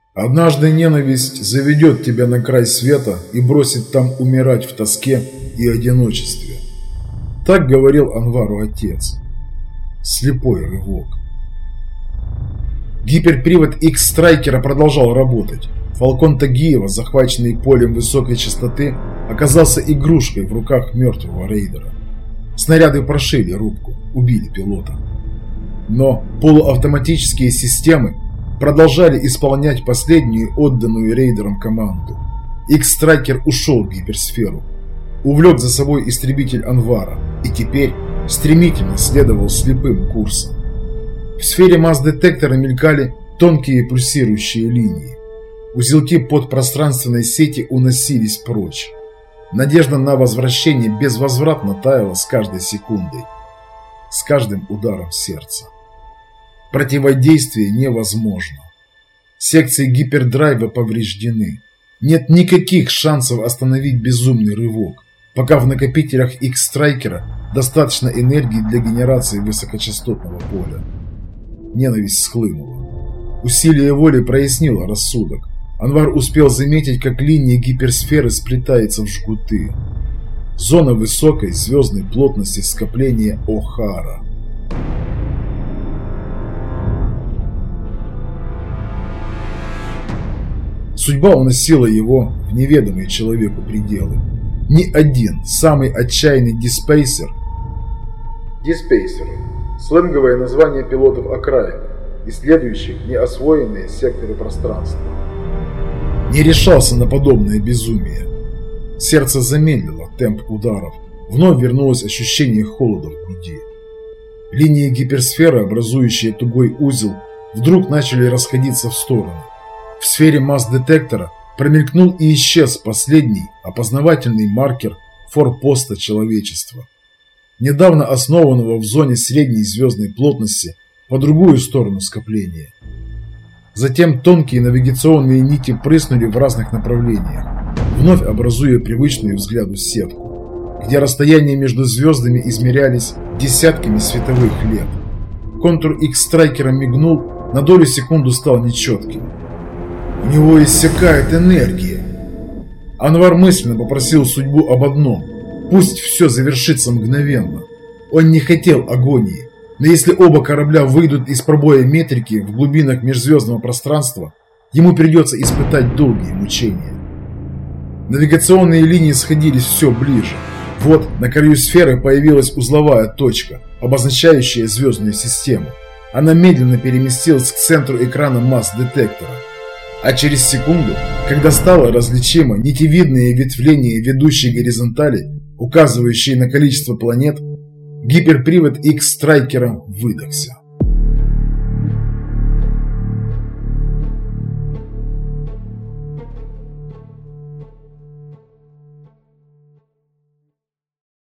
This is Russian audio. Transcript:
Однажды ненависть заведет тебя на край света и бросит там умирать в тоске и одиночестве. Так говорил Анвару отец. Слепой рывок. Гиперпривод X-Страйкера продолжал работать. Фалкон Тагиева, захваченный полем высокой частоты, оказался игрушкой в руках мертвого рейдера. Снаряды прошили рубку, убили пилота. Но полуавтоматические системы продолжали исполнять последнюю отданную рейдерам команду. X-Страйкер ушел в гиперсферу, увлек за собой истребитель Анвара и теперь стремительно следовал слепым курсом. В сфере масс-детектора мелькали тонкие пульсирующие линии. Узелки подпространственной сети уносились прочь. Надежда на возвращение безвозвратно таяла с каждой секундой, с каждым ударом сердца. Противодействие невозможно. Секции гипердрайва повреждены. Нет никаких шансов остановить безумный рывок, пока в накопителях X-Страйкера достаточно энергии для генерации высокочастотного поля. Ненависть схлынула. Усилие воли прояснило рассудок. Анвар успел заметить, как линия гиперсферы сплетается в жгуты. Зона высокой звездной плотности скопления О'Хара. Судьба уносила его в неведомые человеку пределы. Ни один, самый отчаянный диспейсер. Диспейсеры – сленговое название пилотов окраины, исследующих неосвоенные секторы пространства. Не решался на подобное безумие. Сердце замедлило темп ударов. Вновь вернулось ощущение холода в груди. Линии гиперсферы, образующие тугой узел, вдруг начали расходиться в стороны. В сфере масс-детектора промелькнул и исчез последний опознавательный маркер форпоста человечества, недавно основанного в зоне средней звездной плотности по другую сторону скопления. Затем тонкие навигационные нити прыснули в разных направлениях, вновь образуя привычную взгляду сетку, где расстояния между звездами измерялись десятками световых лет. Контур X-Страйкера мигнул, на долю секунды стал нечетким. У него иссякает энергия. Анвар мысленно попросил судьбу об одном. Пусть все завершится мгновенно. Он не хотел агонии. Но если оба корабля выйдут из пробоя метрики в глубинах межзвездного пространства, ему придется испытать долгие мучения. Навигационные линии сходились все ближе. Вот на краю сферы появилась узловая точка, обозначающая звездную систему. Она медленно переместилась к центру экрана масс-детектора. А через секунду, когда стало различимо нитевидные ветвления ведущей горизонтали, указывающие на количество планет, гиперпривод X-Страйкера выдохся.